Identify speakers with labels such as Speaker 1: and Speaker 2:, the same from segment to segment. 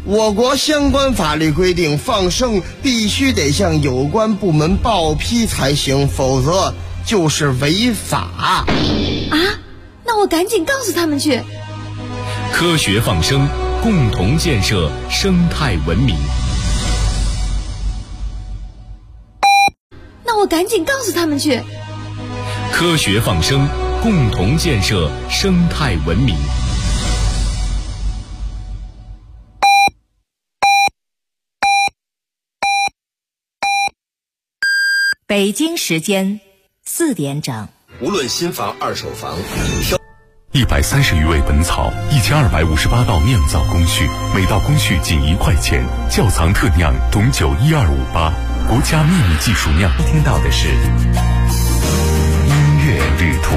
Speaker 1: 我国相关法律规定，放生必须得向有关部门报批才行，否则就是违法。
Speaker 2: 啊，那我赶紧告诉他们去。
Speaker 3: 科学放生，共同建设生态文明。
Speaker 2: 那我赶紧告诉他们去。
Speaker 3: 科学放生，共同建设生态文明。
Speaker 4: 北京时间4点整。
Speaker 5: 无论新房二手房
Speaker 6: 130余味本草，1258道酿造工序，每道工序仅1块钱。窖藏特酿董酒12588，国家秘密技术酿。听到的是音乐旅途。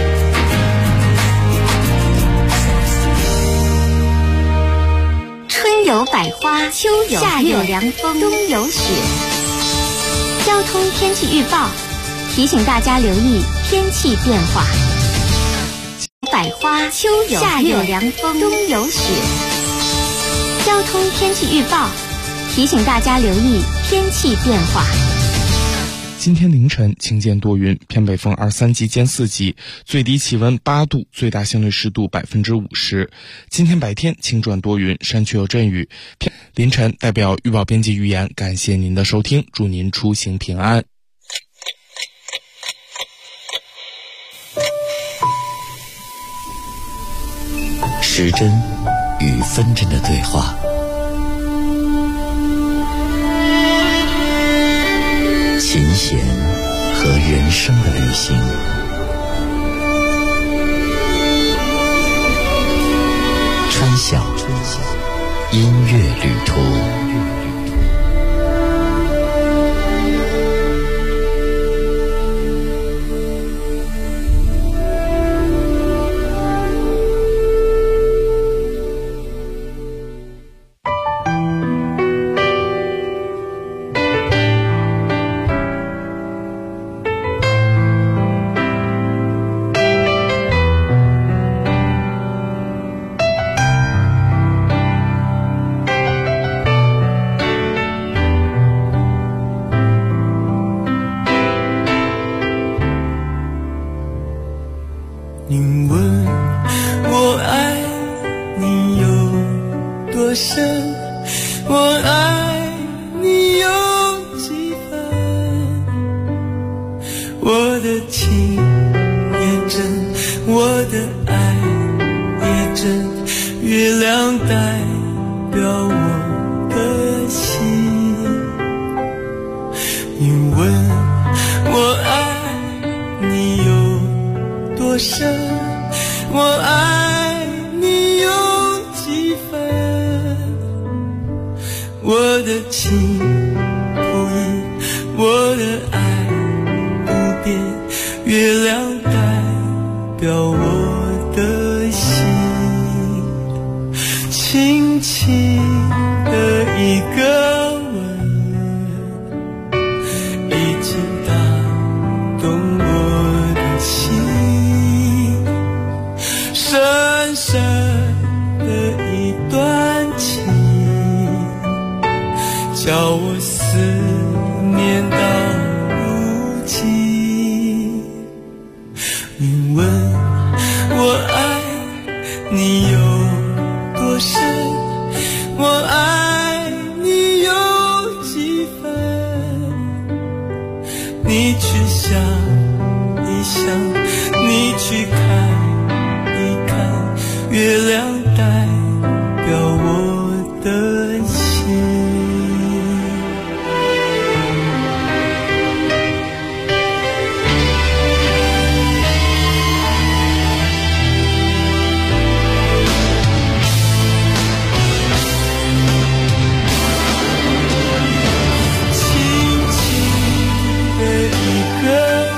Speaker 7: 春有百花，秋有夏有凉风，冬有雪。交通天气预报提醒大家留意天气变化。百花，秋有夏有凉风，冬有雪。交通天气预报提醒大家留意天气变化。
Speaker 8: 今天凌晨晴间多云，偏北风2、3级兼4级，最低气温8度，最大相对湿度50%。今天白天晴转多云，山区有阵雨。凌晨代表预报编辑预言，感谢您的收听，祝您出行平安。
Speaker 9: 时针与分针的对话，琴弦和人生的旅行，春晓音乐旅途。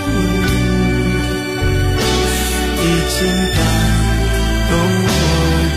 Speaker 10: 已经打动我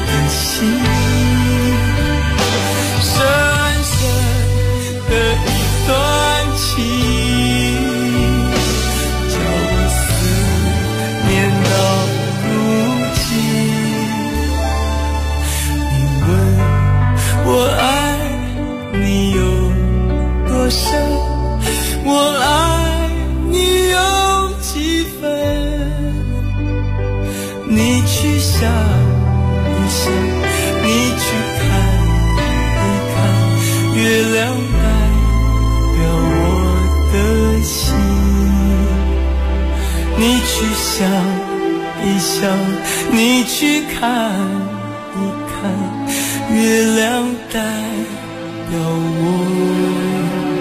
Speaker 10: 去想一想，你去看一看，月亮代表我的心。你去想一想，你去看一看，月亮代表我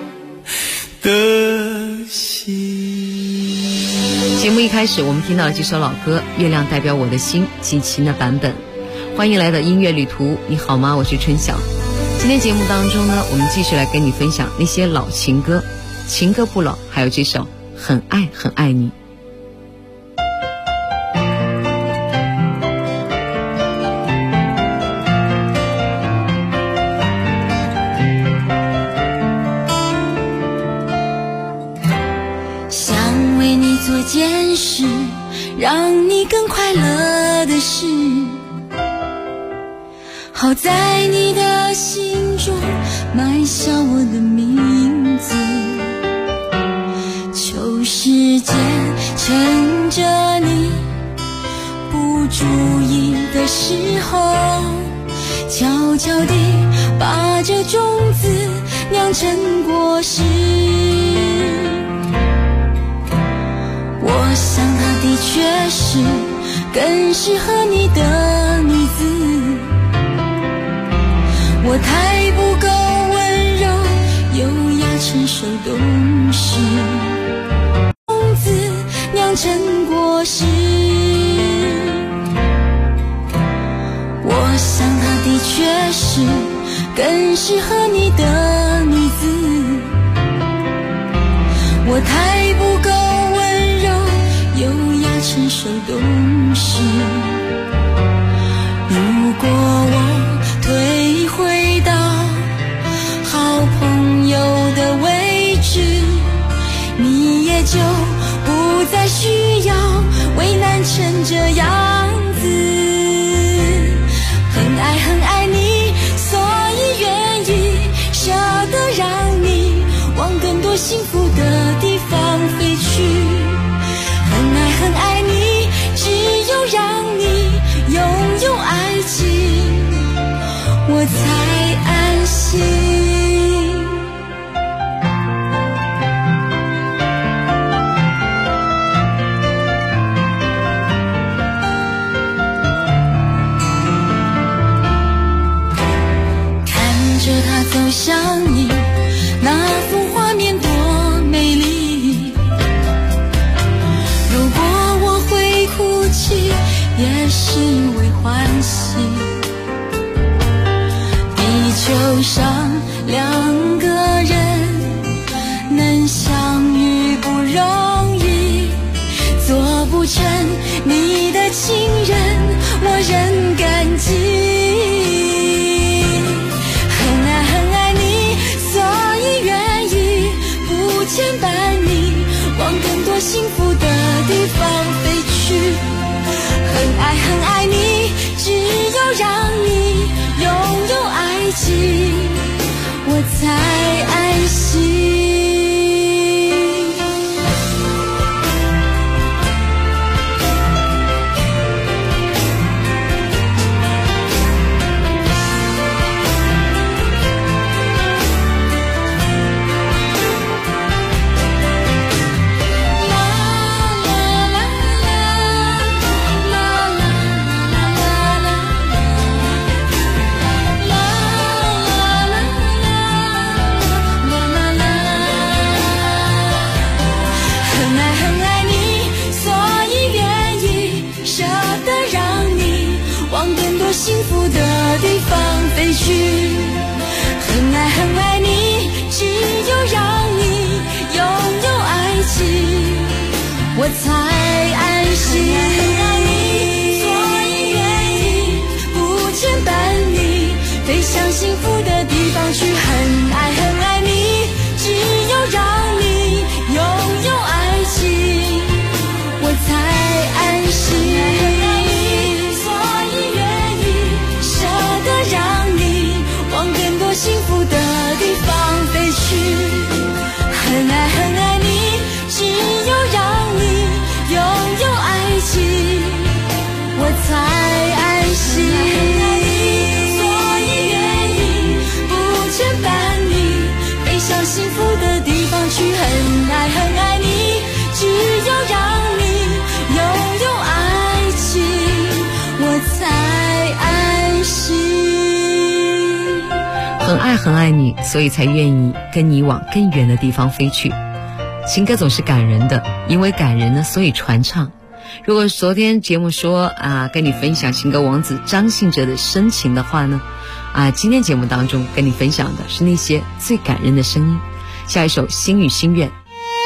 Speaker 10: 的心。
Speaker 11: 节目一开始我们听到了这首老歌《月亮代表我的心》，齐秦的版本。欢迎来到音乐旅途，你好吗？我是春晓。今天节目当中呢，我们继续来跟你分享那些老情歌，情歌不老，还有这首《很爱很爱你》。
Speaker 2: 想为你做件事，让你更快乐的事，好在你的心中埋下我的名字。求时间趁着你不注意的时候，悄悄地把这种子酿成果实。我想它的确是更适合你的女子，我太不够温柔优雅成熟懂事，种子酿成果实。我想它的确是更适合你的女子，我太不够温柔优雅成熟懂事。如果我退回到好朋友的位置，你也就不再需要为难成这样子。很爱很爱你，所以愿意舍得让你往更多幸福的地方飞去。很爱很爱你，只有让你拥有爱情，我才安心。看着他走向你，那幅画面多美丽。如果我会哭泣，也是因为欢喜。地球上两个人能相遇不容易，做不成你的情人，我仍感激。很爱很爱你，所以愿意不牵绊你往更多幸福的地方飞去。很爱很爱你，只有让你拥有爱情，我才安心。幸福的地方飞去，很爱很爱你，只有让你拥有爱情，我才安心。所以愿意不牵绊你飞向幸福的地方去。很爱很爱你，只有让你拥有爱情，我才安心。幸福的地方飞去，很爱很爱你，只有让你拥有爱情，
Speaker 11: 很爱你，所以才愿意跟你往更远的地方飞去。情歌总是感人的，因为感人呢，所以传唱。如果昨天节目说跟你分享情歌王子张信哲的深情的话呢，今天节目当中跟你分享的是那些最感人的声音。下一首《心与心愿》。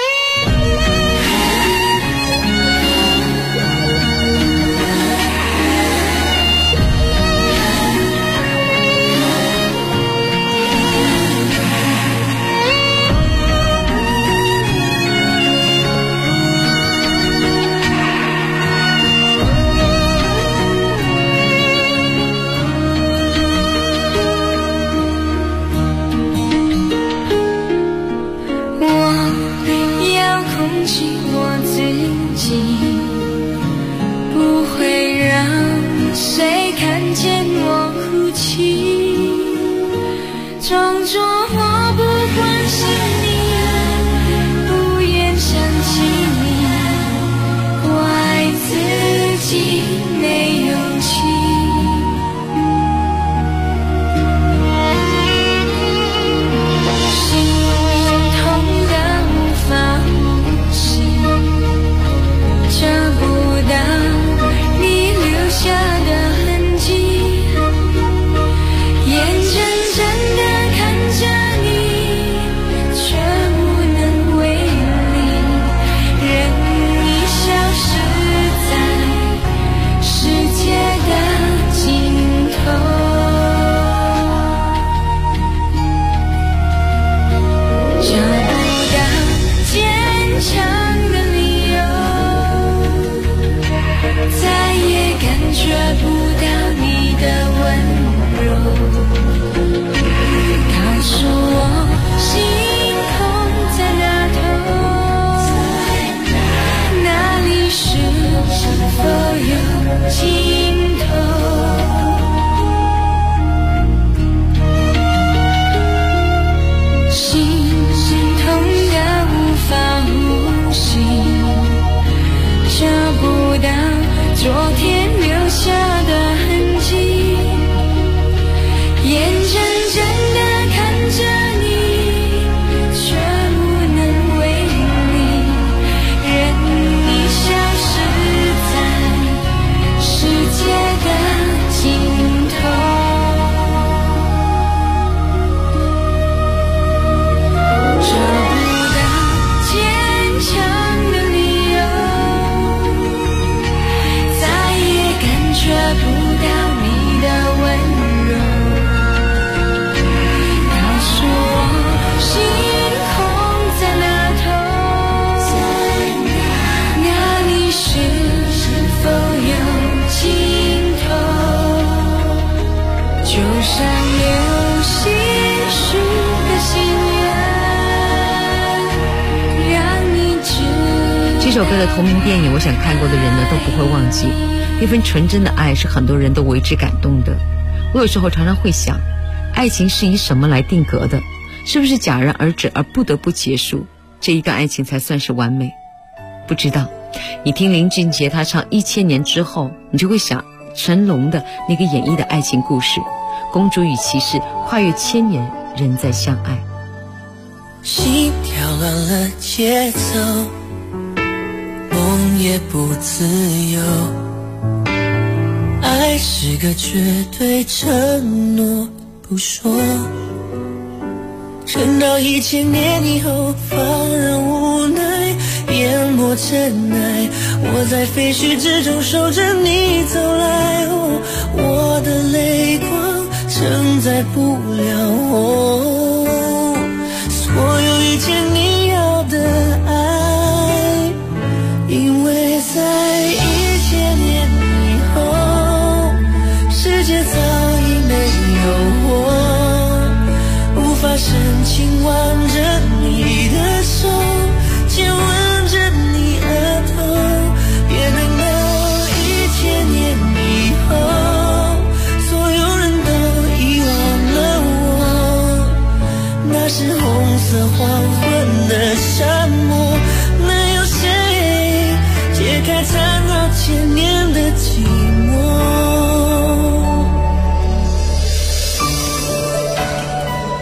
Speaker 11: 这首歌的同名电影，我想看过的人呢都不会忘记，那份纯真的爱是很多人都为之感动的。我有时候常常会想，爱情是以什么来定格的？是不是戛然而止而不得不结束，这一段爱情才算是完美？不知道。你听林俊杰他唱1000年之后，你就会想成龙的那个演绎的爱情故事，公主与骑士跨越1000年仍在相爱。
Speaker 10: 心跳乱了节奏，梦也不自由，爱是个绝对承诺不说，撑到1000年以后放任无奈淹没尘埃，我在废墟之中守着你走来，我的泪光承载不了所有遇见你要的爱，因为在1000年以后，世界早已没有我，无法深情挽着你的手，亲吻着你额头，别等到1000年以后，所有人都遗忘了我，那是红色黄昏的沙漠，能有谁解开缠绕1000年的寂寞？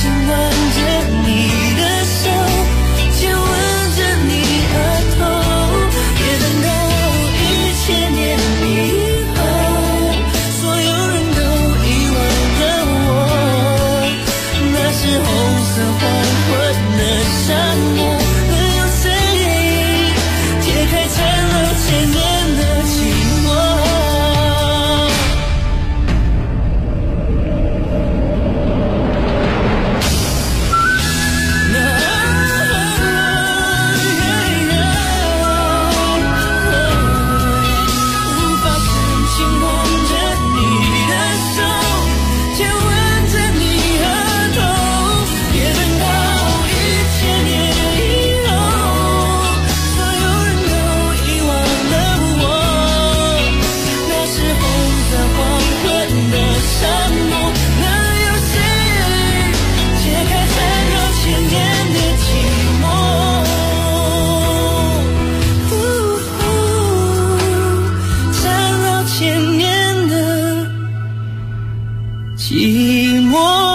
Speaker 10: 紧挽着你的手，亲吻着你额头，也等到1000年以后，所有人都遗忘了我。那是红色黄昏的沙漠，能有谁解开缠绕千年的寂寞？寂寞。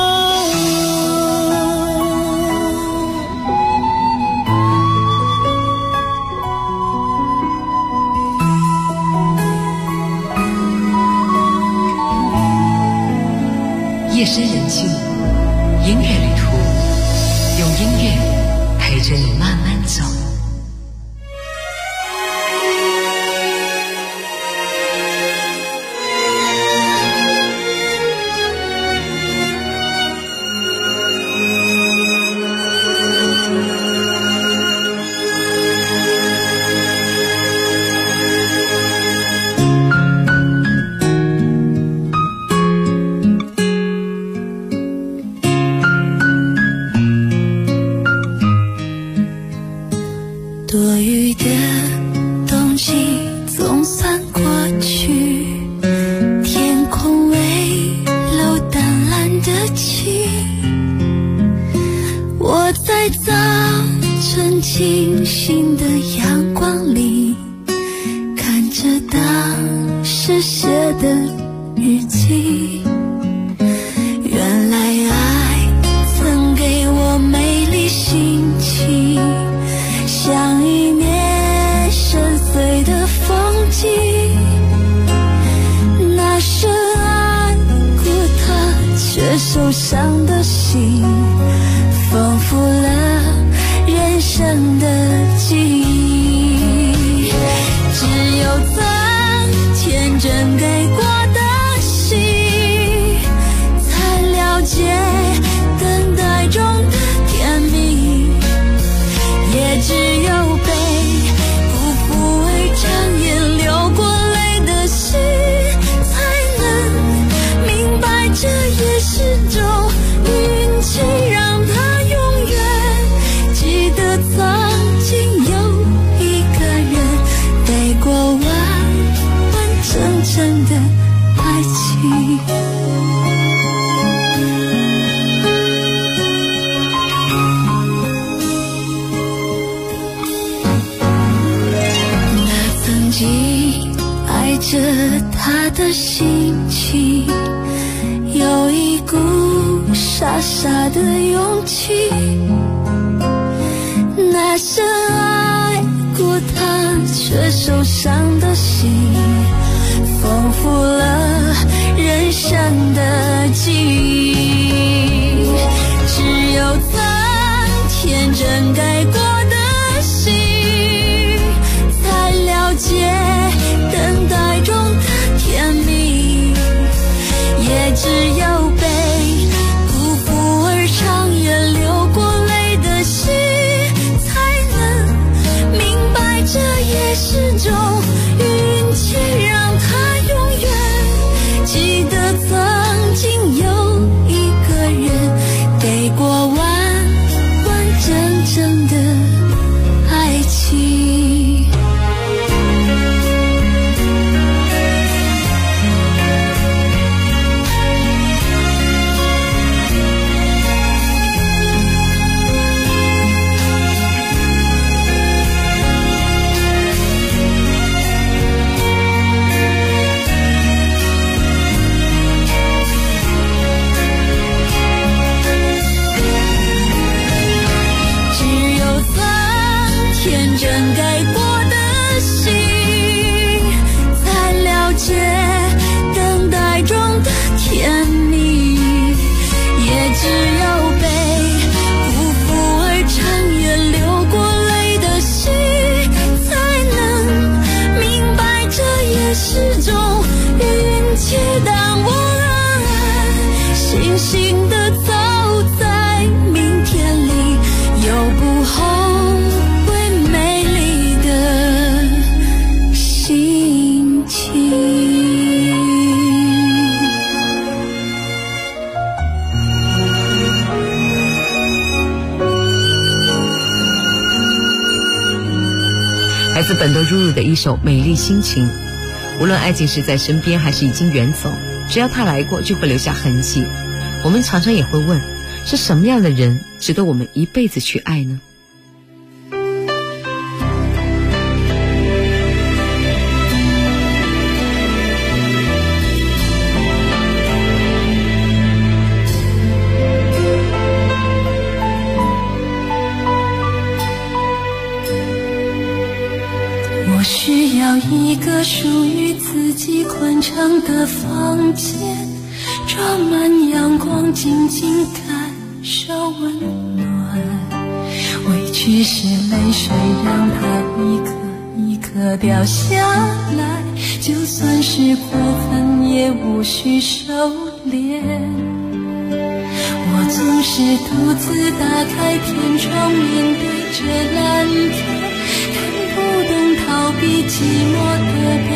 Speaker 11: 夜深人静，音乐旅途，用音乐陪着你慢慢走。
Speaker 10: 多余的冬季总算过去，天空微露淡蓝的晴。我在早晨清醒的阳光里，看着当时写的日记。原来爱曾给我美丽心情，像一面深邃的风景。那深爱过他却受伤的心，丰富了人生的记忆。只有曾天真给过的心，才了解等待中的甜蜜。也只有被辜负为常年流过泪的心，才能明白这也是种运气，让他永远记得曾经有一个人给过完完整整的爱情。爱着他的心情，有一股傻傻的勇气。那深爱过他却受伤的心，丰富了人生的记忆。只有曾天真给过的心，才了解等待中的甜蜜。也只有被辜负而长夜流过泪的心，才能明白这也是种运气，让他永远记得曾经有
Speaker 2: 真正给过的心，才了解等待中的甜蜜，也只有被辜负而长夜流过泪的心，才能明白这也是种运气。当我悻悻地走在明天里，有不后悔美丽的心情。
Speaker 11: 来自本多入入的一首《美丽心情》。无论爱情是在身边还是已经远走，只要他来过就会留下痕迹。我们常常也会问，是什么样的人值得我们一辈子去爱呢？
Speaker 2: 我需要一个属于自己宽敞的房间，装满阳光，静静感受温暖。委屈是泪水，让它一颗一颗掉下来，就算是过分也无需收敛。我总是独自打开天窗，面对着蓝天，看不懂逃避寂寞的表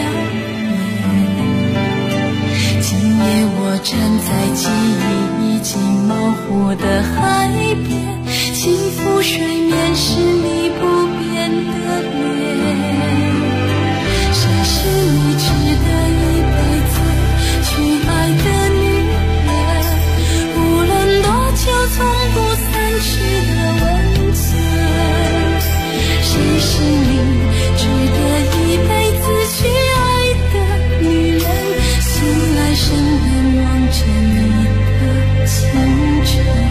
Speaker 2: 演。今夜我站在记忆已经模糊的海边，轻抚水面是你不变的脸。谁是你值得一辈子去爱的女人？无论多久从不散去的温存。谁是你值得一辈子去爱的女人？醒来身边望着你的清晨。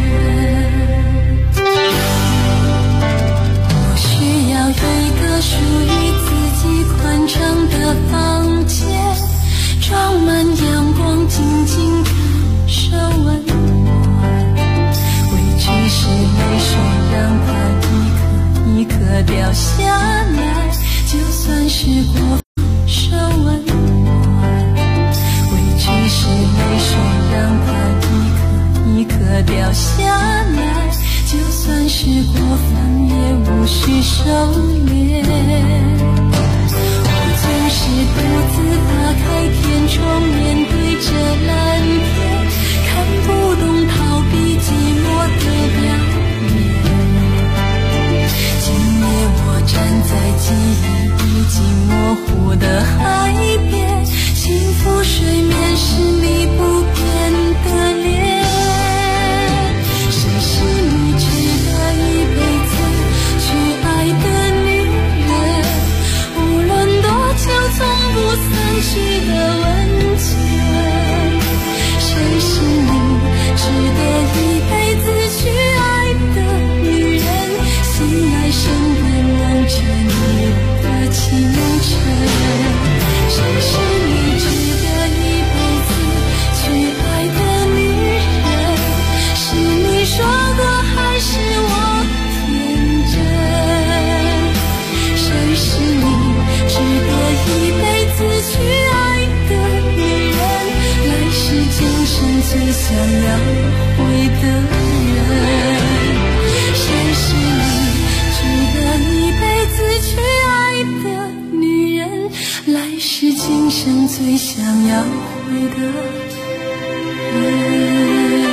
Speaker 2: 我需要一个属于自己宽敞的房间，装满阳光，静静感受温暖。委屈是泪水，让它一颗掉下来，就算是过受温暖。委屈是泪水，让它一颗掉下来，就算是过分也无需收敛。我总是独自打开天窗，面对着蓝天，看不懂逃避寂寞的表演。今夜我站在记忆已经模糊的海边，轻抚水面是你不变的脸。谁是你值得一辈子去爱的女人？无论多久从不散去的温存。谁是你值得一辈子去爱的女人？醒来身边望着你的清晨。谁是你值得一辈子去爱的女人？是你说过还是我天真？谁是你值得一辈子去爱的女人？来世今生最想要回的人。谁是你值得一辈子去爱的女人？来世今生最想要回的人。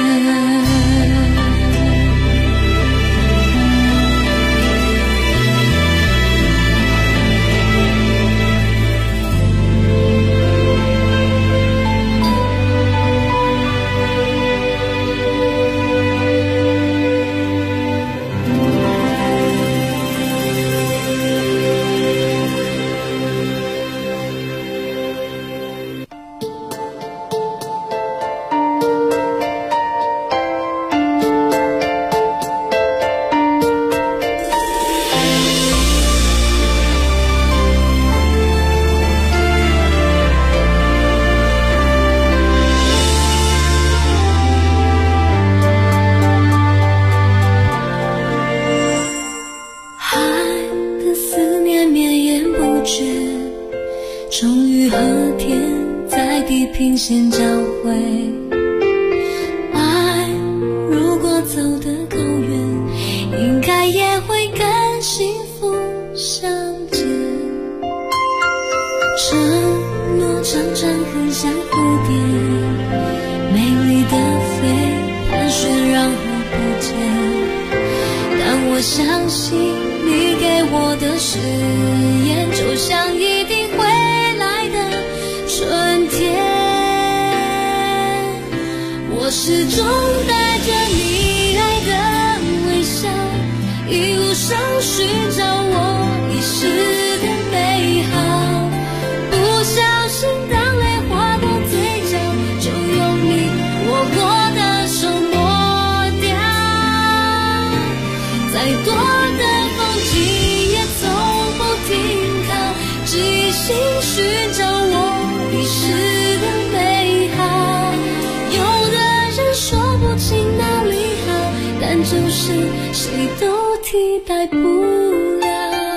Speaker 2: 相信你给我的誓言，就像一定会来的春天。我始终带着你爱的微笑，一路上寻找我遗失的美好。不小心当泪划过嘴角，就用你握过的手抹掉。再多的风景也从不停靠，只一心寻找我遗失的美好。有的人说不清哪里好，但就是谁都替代不了。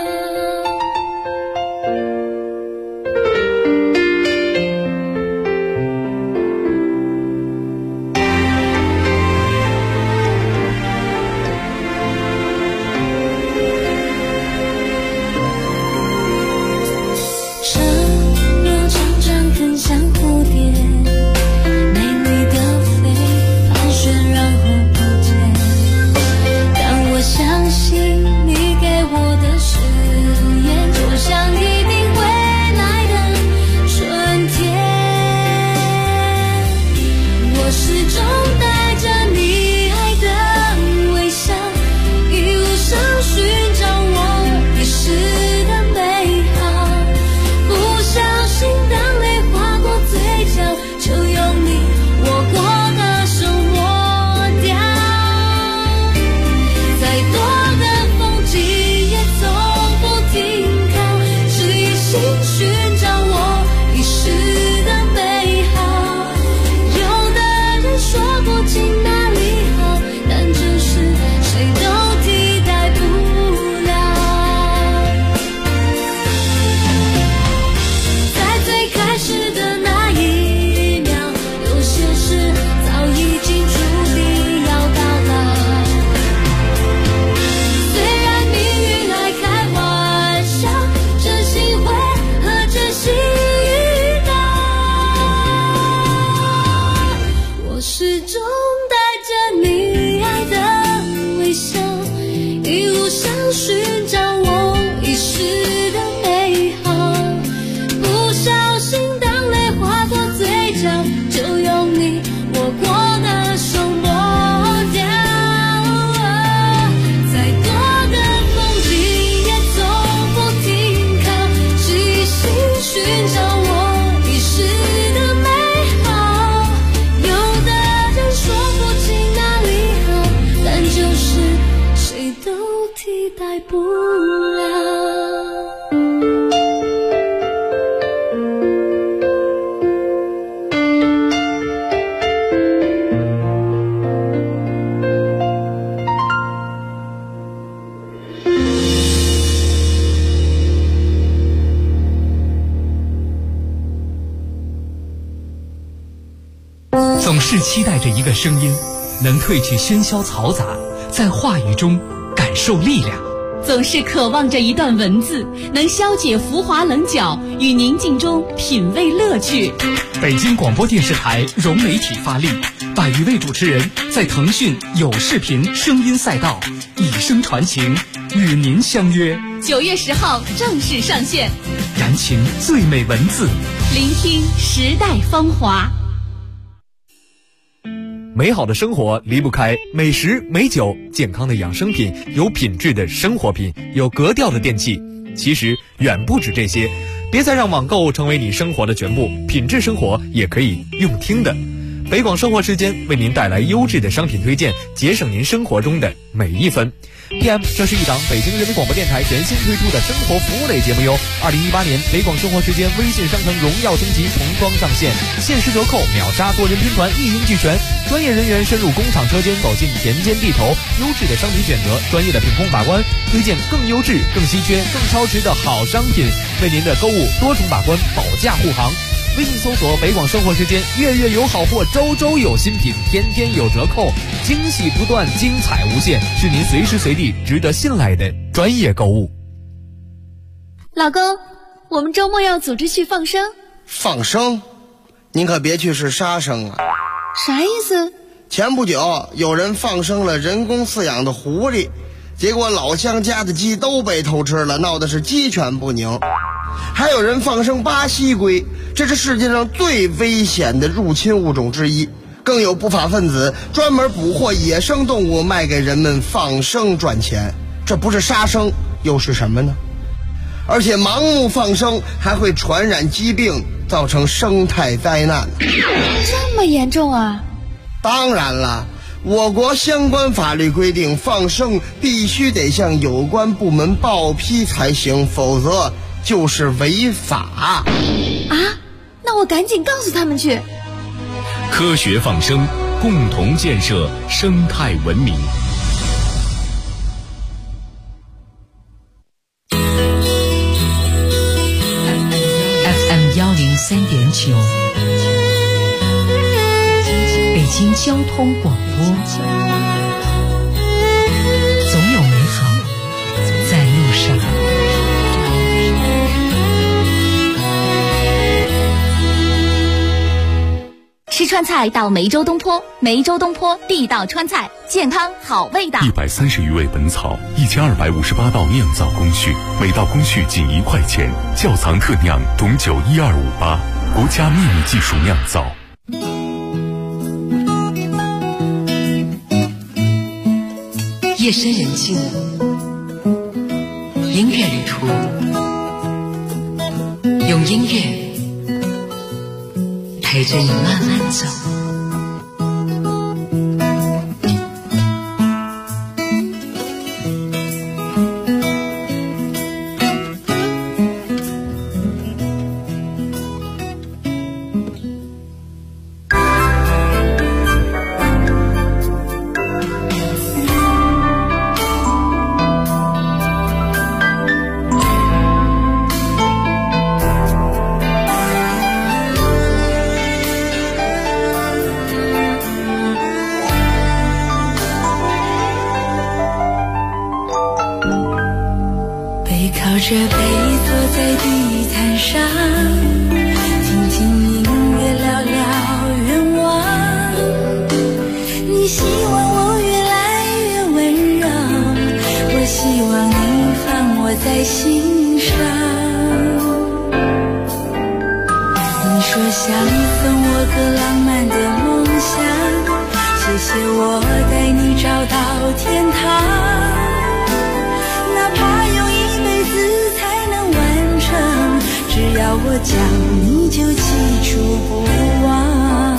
Speaker 12: 总是期待着一个声音，能褪去喧嚣嘈杂，在话语中感受力量。
Speaker 13: 总是渴望着一段文字，能消解浮华棱角，与宁静中品味乐趣。
Speaker 12: 北京广播电视台融媒体发力，100余位主持人在腾讯有视频声音赛道以声传情，与您相约。
Speaker 13: 9月10号正式上线，
Speaker 12: 燃情最美文字，
Speaker 13: 聆听时代芳华。
Speaker 14: 美好的生活离不开美食美酒，健康的养生品，有品质的生活品，有格调的电器。其实远不止这些，别再让网购成为你生活的全部，品质生活也可以用听的。北广生活时间为您带来优质的商品推荐，节省您生活中的每一分。PM， 这是一档北京人民广播电台全新推出的生活服务类节目哟。2018年北广生活时间微信商城荣耀升级重装上线，限时折扣，秒杀多人拼团，一应俱全。专业人员深入工厂车间，走进田间地头，优质的商品选择，专业的品控把关，推荐更优质、更稀缺、更超值的好商品，为您的购物多重把关，保驾护航。微信搜索北广生活时间，月月有好货，周周有新品，天天有折扣，惊喜不断，精彩无限，是您随时随地值得信赖的专业购物。
Speaker 13: 老公，我们周末要组织去放生。
Speaker 1: 放生？您可别去是杀生啊！
Speaker 13: 啥意思？
Speaker 1: 前不久有人放生了人工饲养的狐狸， 结果老乡家的鸡都被偷吃了，闹的是鸡犬不宁。还有人放生巴西龟，这是世界上最危险的入侵物种之一。更有不法分子专门捕获野生动物卖给人们放生赚钱，这不是杀生又是什么呢？而且盲目放生还会传染疾病，造成生态灾难。
Speaker 15: 这么严重啊？
Speaker 1: 当然了，我国相关法律规定，放生必须得向有关部门报批才行，否则就是违法。
Speaker 15: 啊？那我赶紧告诉他们去。
Speaker 3: 科学放生，共同建设生态文明。
Speaker 16: FM 103.9，北京交通广播，总有美好在路上。
Speaker 4: 吃川菜到梅州东坡，梅州东坡地道川菜，健康好味道。
Speaker 6: 130余味本草，1258道酿造工序，每道工序仅1块钱，窖藏特酿，董酒12588，国家秘密技术酿造。
Speaker 16: 夜深人静，音乐旅途，用音乐陪着你慢慢走。
Speaker 10: 靠着背坐在地毯上，听听音乐，聊聊愿望。你希望我越来越温柔，我希望你放我在心上。你说想送我个浪漫的梦想，谢谢我带你找到天堂。哪怕用一辈子才能完成，只要我讲你就记住不忘。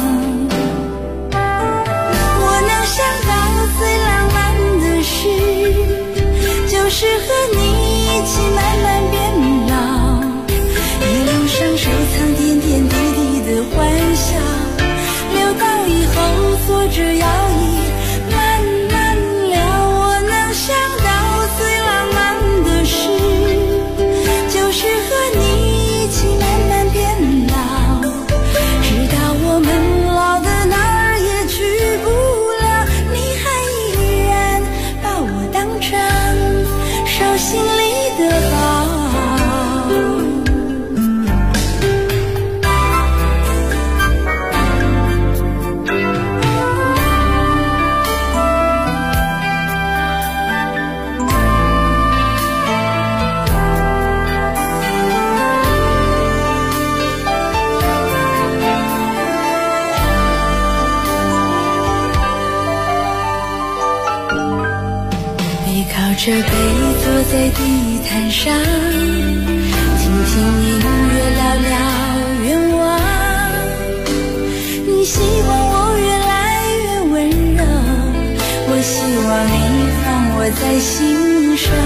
Speaker 10: 我能想到最浪漫的事，就是和你一起慢慢变老，一路上收藏点点滴滴的欢笑，留到以后坐着摇椅慢慢聊。我能想到最浪漫的事，就是和你一起慢慢变老，直到我们老的哪儿也去不了，你还依然把我当成手心里的宝。这背坐在地毯上，听听音乐，聊聊愿望。你希望我越来越温柔，我希望你放我在心上。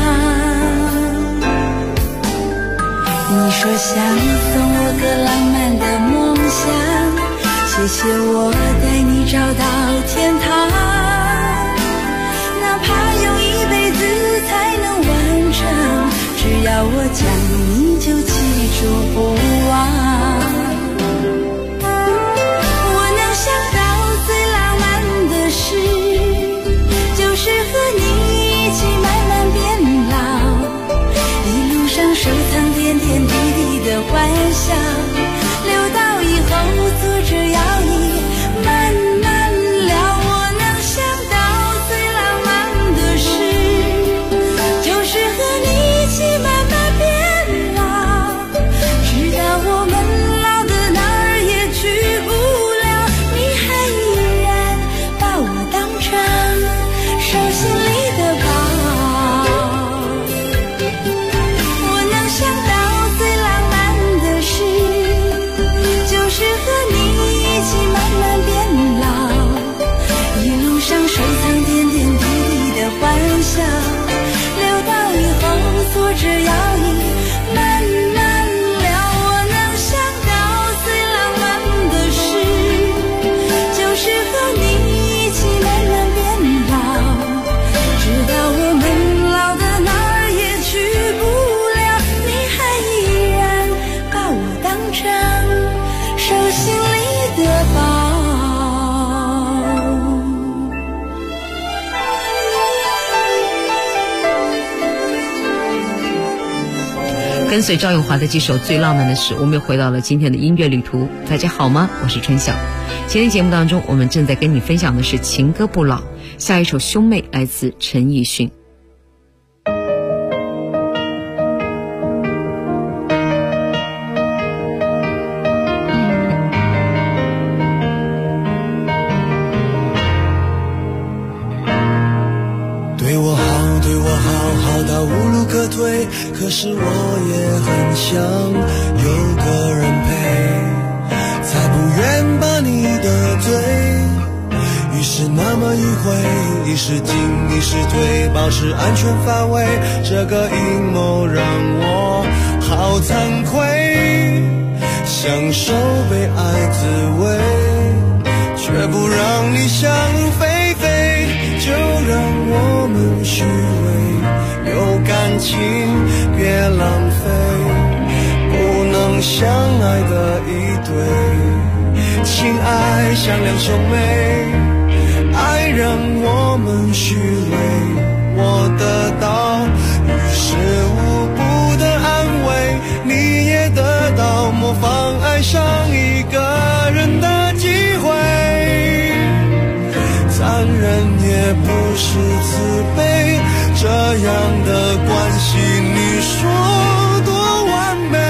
Speaker 10: 你说想送我个浪漫的梦想，谢谢我带你找到天堂。哪怕用一辈子才能完成，只要我讲你就记住不忘。我能想到最浪漫的事，就是和你一起慢慢变老，一路上收藏点点滴滴的欢笑，留到以后坐着摇椅慢慢聊。我能想到最浪漫的事，
Speaker 2: 欢笑，留到以后坐着摇椅慢慢聊。我能想到最浪漫的事，就是和你一起慢慢变老，直到我们老的哪儿也去不了，你还依然把我当成手心里的宝。
Speaker 11: 跟随赵咏华的这首《最浪漫的事》，我们又回到了今天的音乐旅途。大家好吗？我是春晓。今天节目当中，我们正在跟你分享的是情歌不老，下一首《兄妹》来自陈奕迅。
Speaker 10: 可是我也很想有个人陪，才不愿把你得罪。于是那么迂回，一时进一时退，保持安全范围，这个阴谋让我好惭愧，享受被爱滋味，却不让你想飞飞，就让我们虚伪有感情别浪费，不能相爱的一对，情爱像两兄妹，爱让我们虚伪，我得到于事无补的安慰，你也得到模仿爱上一个人的机会，残忍也不是慈悲，这样的关系你说多完美。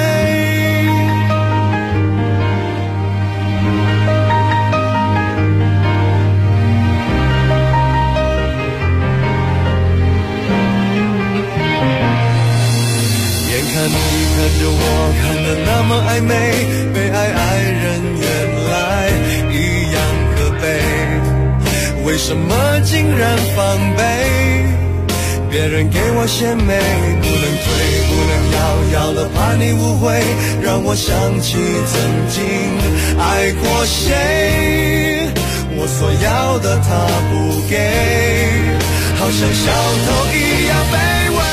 Speaker 10: 眼看你看着我看得那么暧昧，被爱人原来一样可悲，为什么竟然防备，别人给我献媚，不能退不能要了怕你误会，让我想起曾经爱过谁，我所要的他不给，好像小偷一样卑微。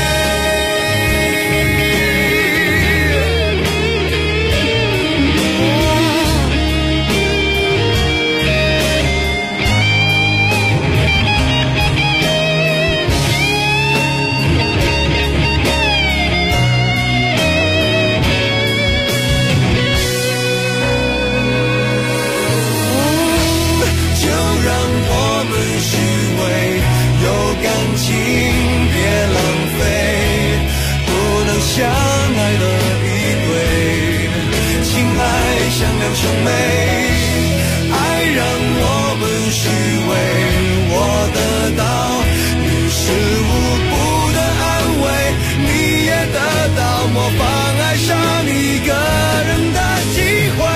Speaker 10: 相爱的一对，情爱像两兄妹，爱让我们虚伪，我得到于事无补的安慰，你也得到模仿爱上一个人的机会，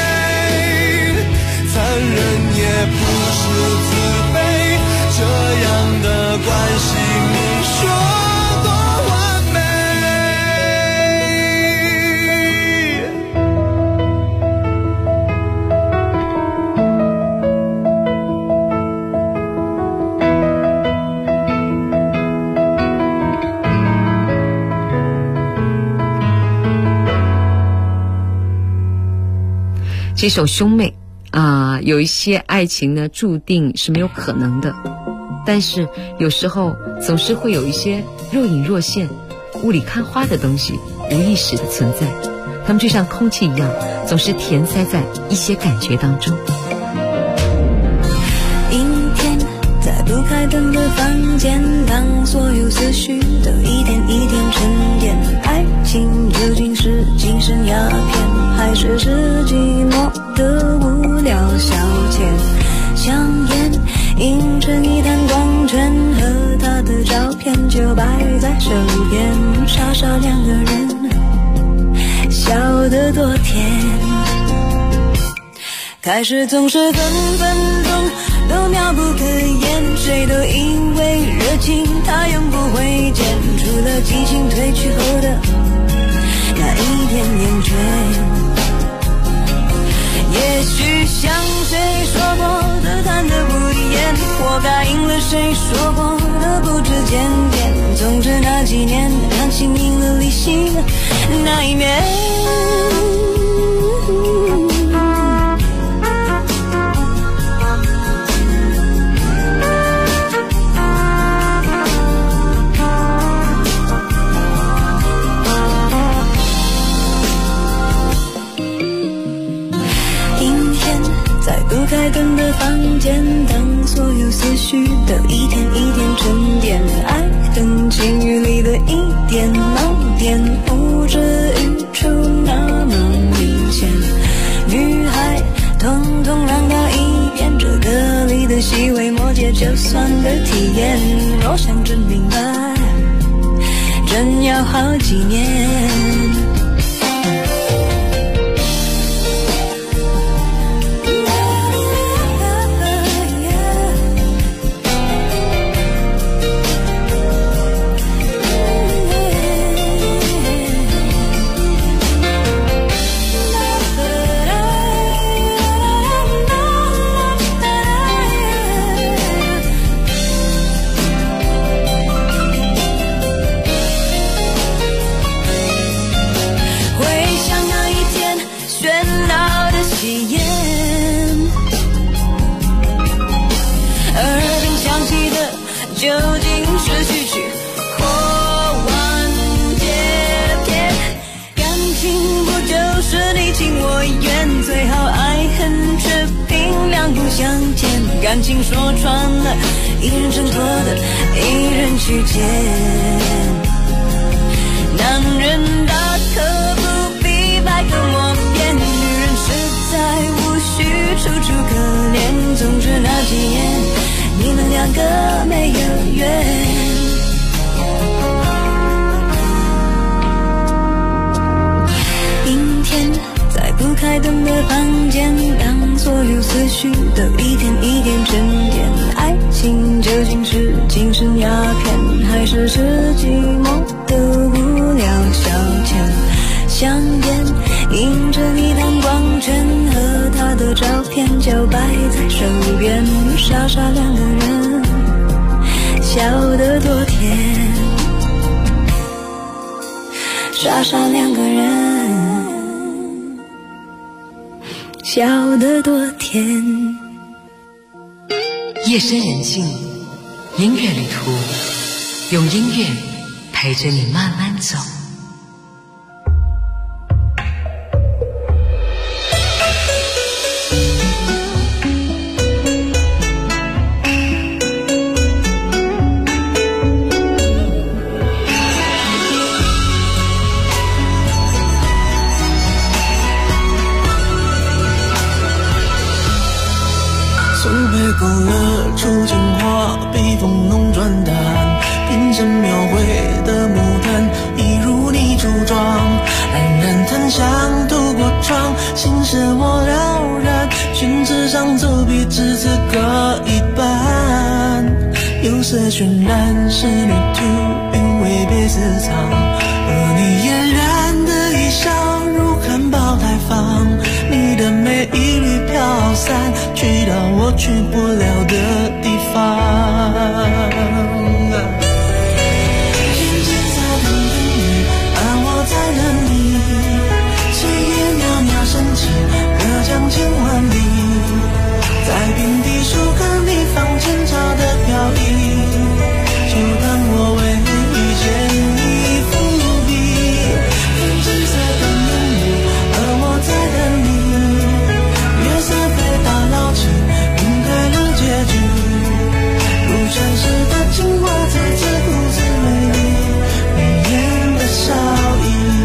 Speaker 10: 残忍也不是慈悲，这样的关系你说
Speaker 11: 这首兄妹有一些爱情呢注定是没有可能的，但是有时候总是会有一些若隐若现雾里看花的东西无意识的存在，它们就像空气一样，总是填塞在一些感觉当中。
Speaker 2: 阴天在不开灯的房间，当所有思绪都一点一点沉淀，爱情究竟是精神鸦片，还是寂寞的无聊消遣？香烟映成一滩光圈，和他的照片就摆在手边，傻傻两个人笑得多甜。开始总是分分钟都妙不可言，谁都因为忘了谁说过的不知检点，总之那几年感情赢了理性那一面。开灯的房间，当所有思绪都一点一点沉淀，爱恨情欲里的一点盲点，呼之欲出那么明显。女孩统统让到一边，这歌里的细微末节就算个体验。若想真明白，真要好几年。究竟是序曲或完结篇？感情不就是你情我愿，最好爱恨持平，两不相欠。感情说穿了，一人挣脱的，一人去捡。男人大可不必百口莫辩，女人实在无需楚楚可怜。总之那几年。你们两个没有缘，阴天在不开灯的房间，当所有思绪都一点一点沉淀。爱情究竟是精神鸦片，还是寂寞的无聊消遣？香烟映着你弹光圈，和他的照片就摆在手边，傻傻两个人笑得多甜，傻傻两个人笑得多甜。
Speaker 16: 夜深人静，音乐旅途，用音乐陪着你慢慢走。
Speaker 10: 勾勒出情话，笔锋浓转淡，平生描绘的牡丹，一如你柱状，冉冉檀香渡过窗，心事我了然，宣纸上走笔只字各一半，有色渲染仕女图，韵味别私藏，而你嫣然的一笑如含苞待放，你的美一缕飘散，去到我去不了的地方。天之下等等你，而我在等你，岁月渺渺深情，隔江千万里，在平地树根里放前朝的飘逸，就当我为遇见你伏笔。天之下等等你，而我在等你，月色被打捞起，晕开了结局，如传世的情话再次故事美丽，眉眼的笑意。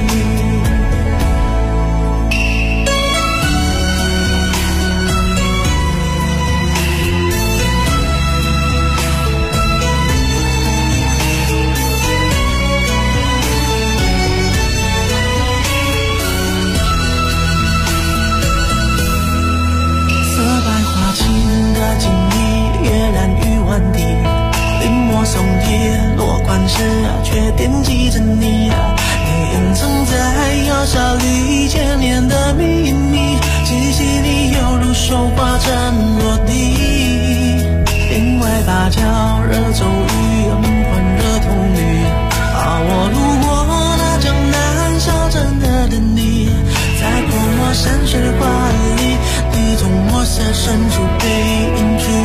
Speaker 10: 情意跃然于万地，临摹松叶落款时却惦记着你你隐藏在窑小里千年的秘密，细细你犹如手花针落地，另外把辣椒热粥鱼，换热童女。我路过那江南小镇的等你，在泼墨山水画里，你从墨色深处背影去。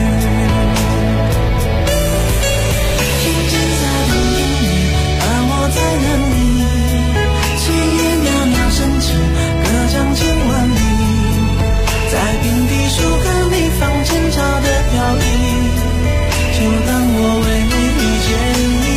Speaker 10: 听见在等你，而我在等你，岁月袅袅升起，隔江千万里，在平地树根里放前朝的飘逸，就当我为你遇见你。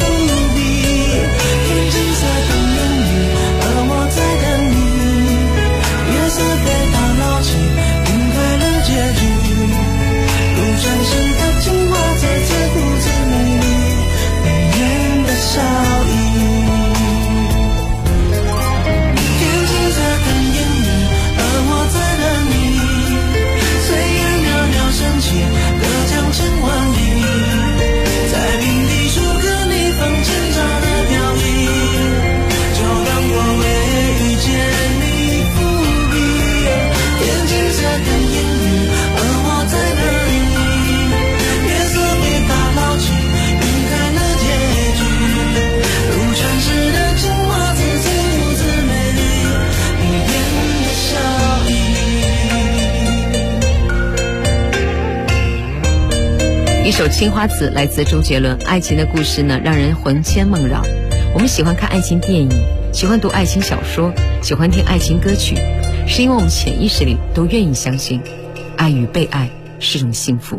Speaker 11: 一首《青花瓷》来自周杰伦。爱情的故事呢，让人魂牵梦绕。我们喜欢看爱情电影，喜欢读爱情小说，喜欢听爱情歌曲，是因为我们潜意识里都愿意相信，爱与被爱是种幸福。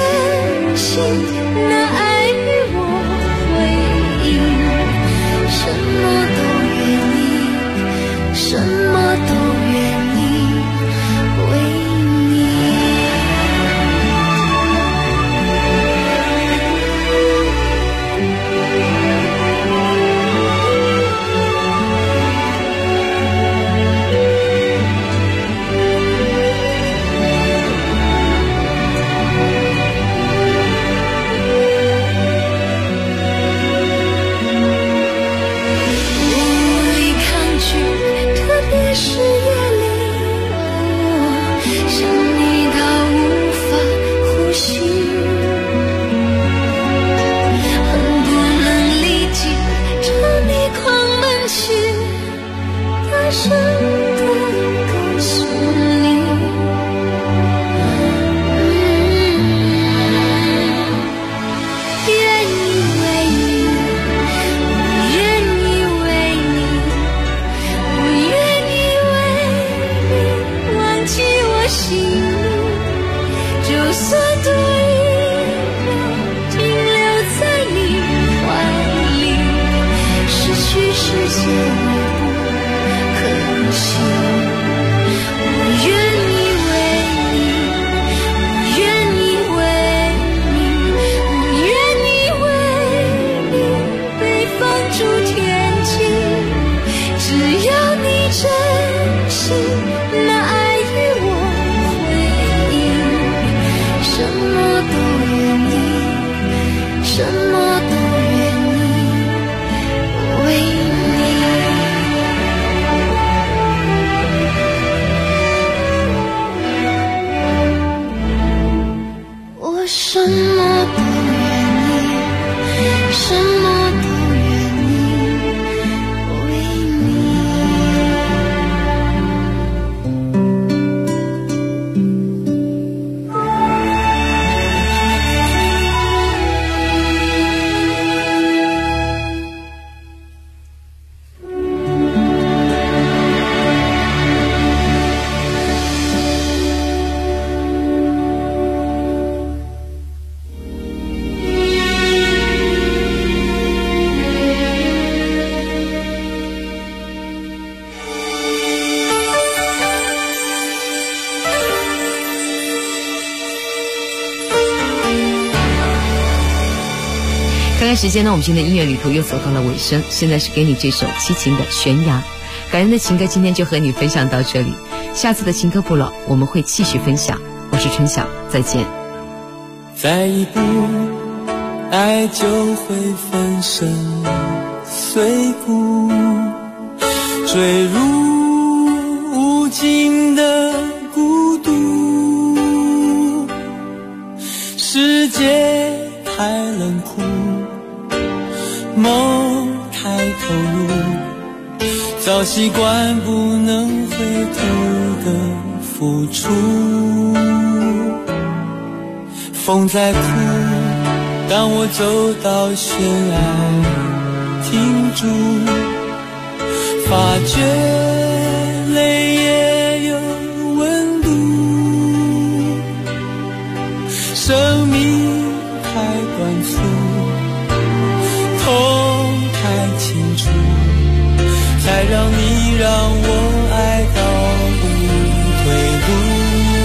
Speaker 2: 那爱与我回应。
Speaker 11: 看看时间呢，我们今天的音乐旅途又走到了尾声，现在是给你这首齐秦的《悬崖》。感人的情歌今天就和你分享到这里，下次的情歌不老我们会继续分享。我是春晓，再见。
Speaker 10: 再一步爱就会粉身碎骨，坠入无尽的孤独，世界太冷酷，梦太投入，早习惯不能回头的付出。风在哭，当我走到悬崖停住，发觉泪也有温度，生命太短促，痛太清楚，才让你让我爱到无退路。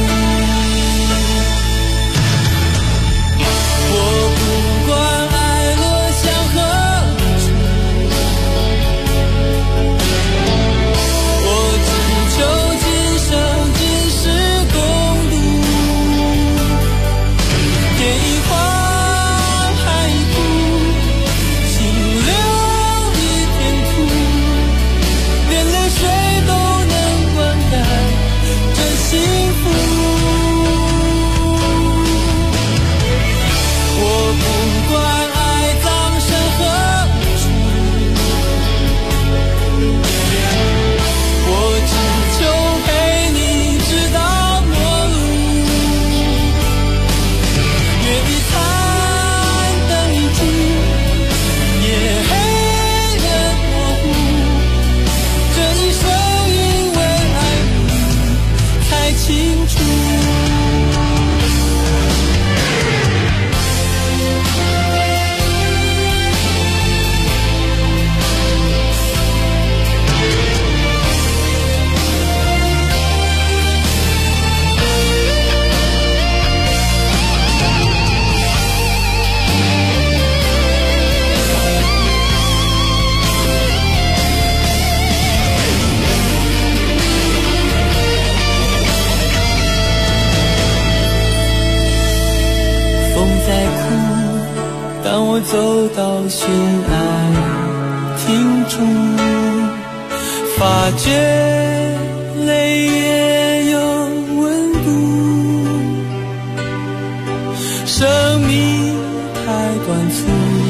Speaker 10: 走到悬崖停住，发觉泪也有温度，生命太短促，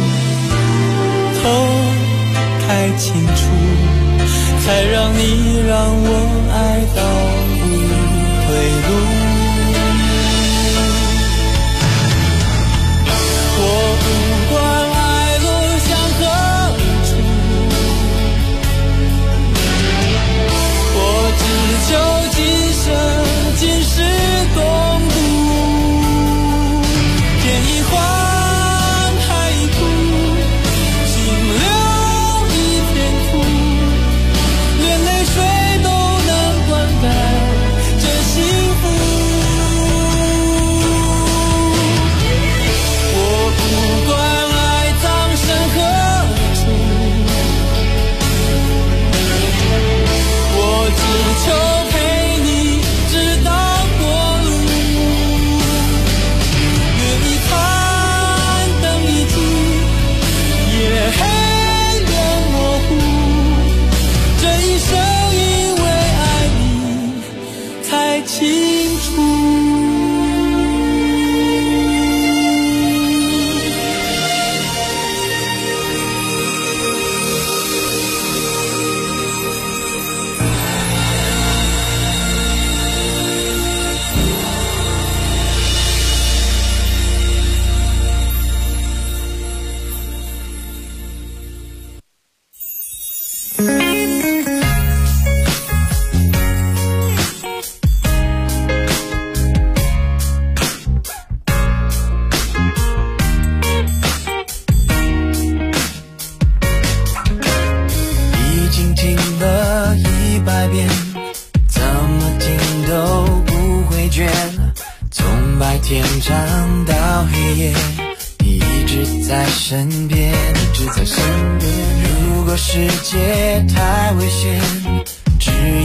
Speaker 10: 痛太清楚，才让你让我爱到无退路。就今生今世共度，天一荒海一哭，心留一片土， 经听了100遍，怎么听都不会倦。从白天唱到黑夜，你一直在身边，一直在身边。如果世界太危险，只